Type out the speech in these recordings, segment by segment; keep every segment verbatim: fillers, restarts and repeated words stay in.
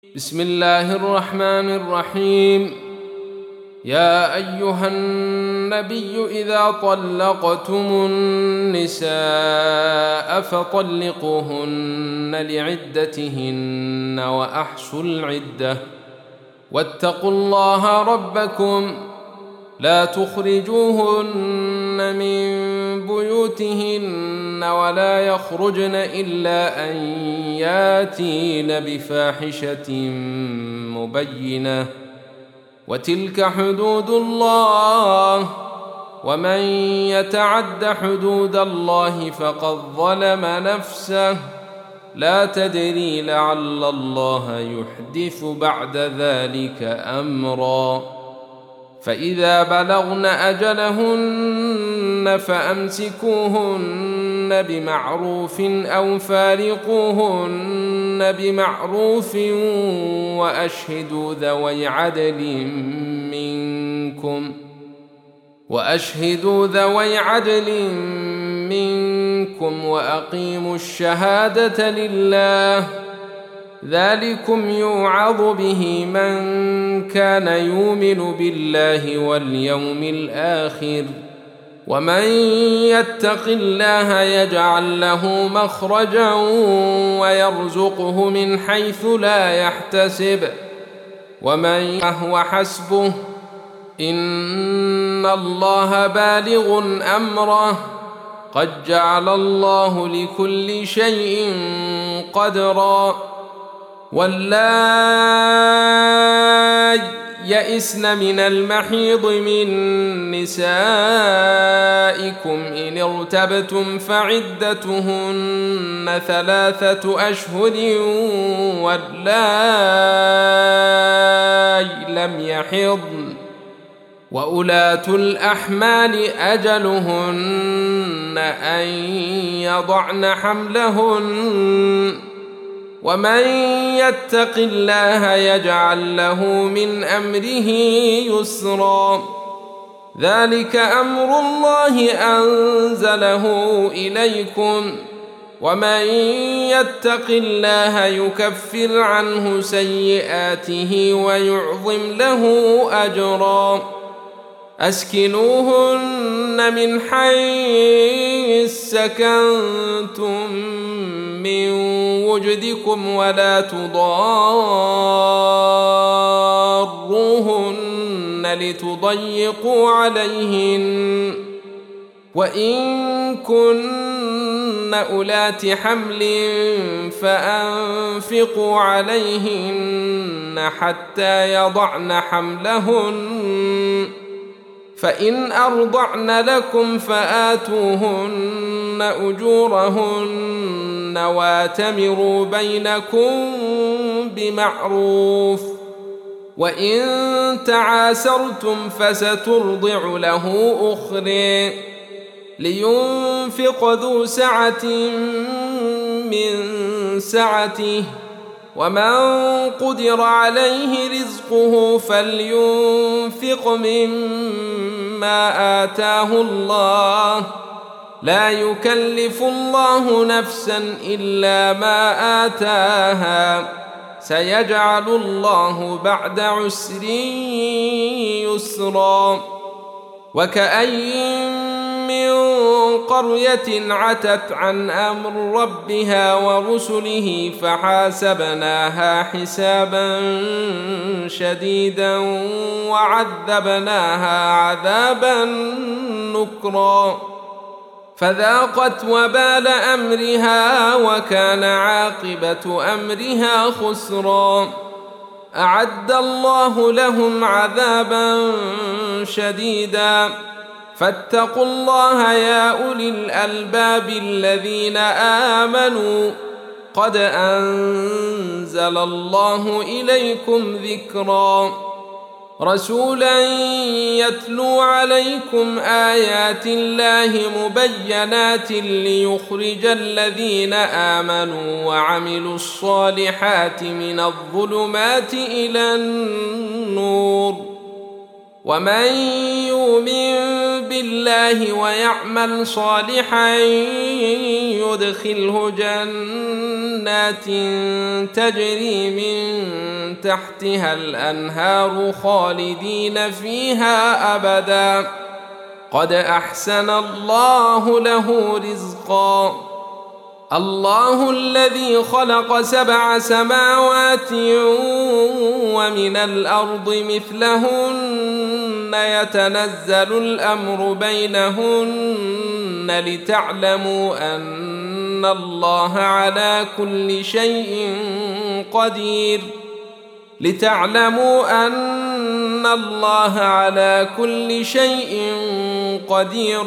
بسم الله الرحمن الرحيم. يا أيها النبي إذا طلقتم النساء فطلقوهن لعدتهن وأحصوا العدة واتقوا الله ربكم لا تخرجوهن من بيوتهن ولا يخرجن إلا أن ياتين بفاحشة مبينة وتلك حدود الله ومن يتعد حدود الله فقد ظلم نفسه لا تدري لعل الله يحدث بعد ذلك أمرا. فإذا بلغن أجلهن فأمسكوهن بمعروف أو فارقوهن بمعروف وأشهدوا ذوي عدل منكم وأشهدوا ذوي عدل منكم وأقيموا الشهادة لله ذلكم يوعظ به من كان يؤمن بالله واليوم الآخر ومن يتق الله يجعل له مخرجا ويرزقه من حيث لا يحتسب ومن فهو حسبه إن الله بالغ أمره قد جعل الله لكل شيء قدرا. واللائي يئسن من المحيض من نسائكم إن ارتبتم فعدتهن ثلاثة أشهر واللائي لم يحضن وأولاة الأحمال أجلهن أن يضعن حملهن ومن يتق الله يجعل له من أمره يسرا. ذلك أمر الله أنزله إليكم ومن يتق الله يكفر عنه سيئاته ويعظم له أجرا. أسكنوهن من حيث سكنتم من وجدكم ولا تضاروهن لتضيقوا عليهن وإن كن أولات حمل فأنفقوا عليهن حتى يضعن حملهن فإن أرضعن لكم فآتوهن أجورهن واتمروا بينكم بمعروف وإن تعاسرتم فسترضع له أخرى لينفق ذو سعة من سعته ومن قدر عليه رزقه فلينفق مما آتاه الله لا يكلف الله نفسا إلا ما آتاها سيجعل الله بعد عسر يسرا. وكأين من قرية عتت عن أمر ربها ورسله فحاسبناها حسابا شديدا وعذبناها عذابا نكرا فذاقت وبال أمرها وكان عاقبة أمرها خسرا. أعد الله لهم عذابا شديدا فاتقوا الله يا أولي الألباب الذين آمنوا قد أنزل الله إليكم ذكرا رسولا يتلو عليكم آيات الله مبينات ليخرج الذين آمنوا وعملوا الصالحات من الظلمات إلى النور ومن يؤمن بالله ويعمل صالحا يدخله جنات تجري من تحتها الأنهار خالدين فيها أبدا قد أحسن الله له رزقا. الله الذي خلق سبع سماوات ومن الأرض مثلهن يتنزل الأمر بينهن لتعلموا أن الله على كل شيء قدير لتعلموا أن الله على كل شيء قدير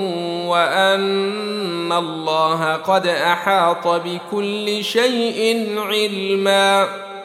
وأن الله قد أحاط بكل شيء علما.